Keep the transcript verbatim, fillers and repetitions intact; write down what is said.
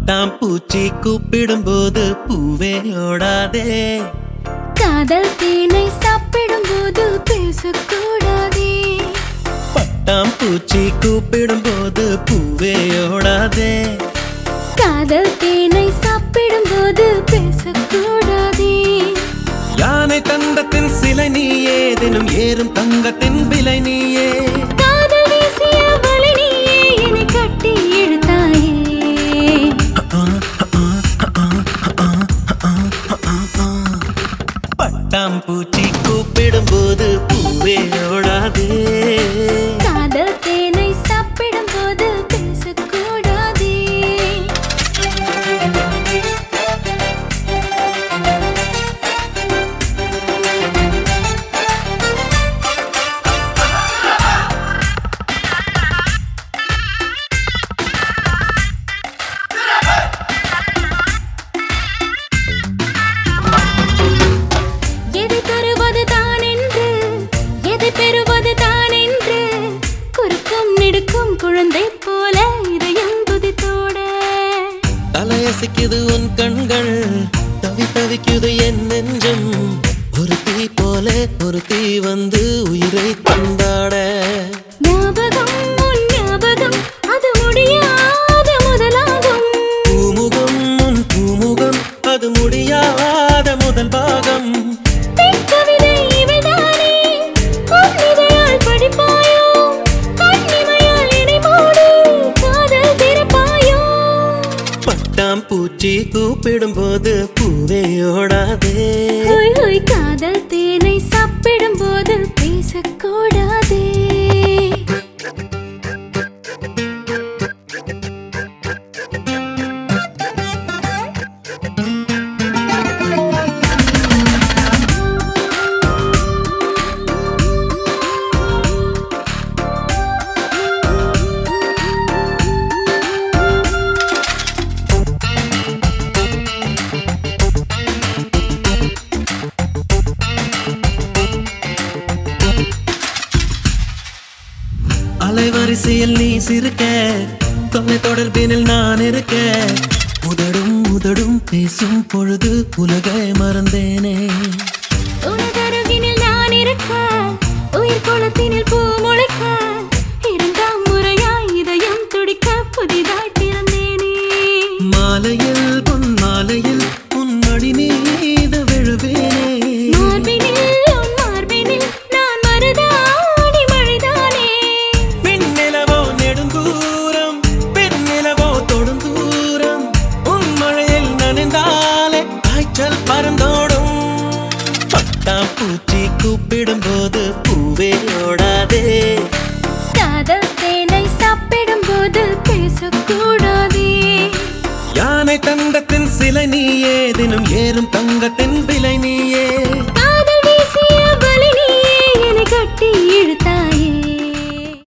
பட்டாம்பூச்சி கூப்பிடும்போது பூவே ஓடாதே. காதல் தேனை சாப்பிடும்போது பேசக்கூடாதே. பட்டாம்பூச்சி கூப்பிடும்போது பூவே ஓடாதே. காதல் தேனை சாப்பிடும்போது பேசக்கூடாதே. யானை தந்தத்தின் சிலை நீயே, தினம் ஏறும் தங்கத்தின் விலை நீயே. காதல் வீசிய வலை நீயே, என்னை கட்டி இழுத்தாயே. பட்டாம்பூச்சி கூப்பிடும்போது பூவே ஓடாதே. காதல் தேனை சாப்பிடும்போது பேசக்கூடாதே. எதை தருவது தான் என்று, எதை பெறுவது தான் என்று, குறுக்கும் நெடுக்கும் குழந்தை போல இதயம் துதித்தோட. தலையசைக்குது உன் கண்கள், தவி தவிக்குது என் நெஞ்சம். ஒரு தீ போல ஒரு தீ வந்து உயிரை தந்தாட. ஞாபகம் உன் ஞாபகம், அது முடியாத முதலாகும். பூமுகம் உன் பூமுகம், அது முடியாத முதல் பாகம். கவிதை இவைதானே, உன் இதழால் படிப்பாயோ, கண்ணிமையால் என்னை மூடு, காதல் திறப்பாயோ. பட்டாம்பூச்சி கூப்பிடும்போது பூவே ஓடாதே. ஹோய் ஹோய், காதல் தேனை சாப்பிடும்போது பேசக்கூடாதே. அலைவரிசையில் நீ சிரிக்க, தொலை தொடர்பினில் நான் இருக்க. உதடும் உதடும் பேசும் பொழுது உலகை மறந்தேனே. உனதருகினில் நான் இருக்க, உயிர் குளத்தினில் பூ முளைக்க. இரண்டாம் முறையாய் இதயம் துடிக்க புதிதாய் பிறந்தேனே. மாலையில் பொன் மாலையில் உன் மடி மீது விழுவேனே. மார்பினில் உன் மார்பினில் நான் மருதாடி மழைதானே. விண்ணிலவோ நெடுந்தூரம், பெண்ணிலவோ தொடுந்தூரம். உன் மழையில் நனைந்தாலே காய்ச்சல் பறந்தோடும். பட்டாம்பூச்சி கூப்பிடும்போது பூவே ஓடாதே. காதல் தேனை சாப்பிடும்போது பேசக்கூடாதே. யானை தந்தத்தின் சிலை நீயே, தினம் ஏறும் தங்கத்தின் விலை நீயே.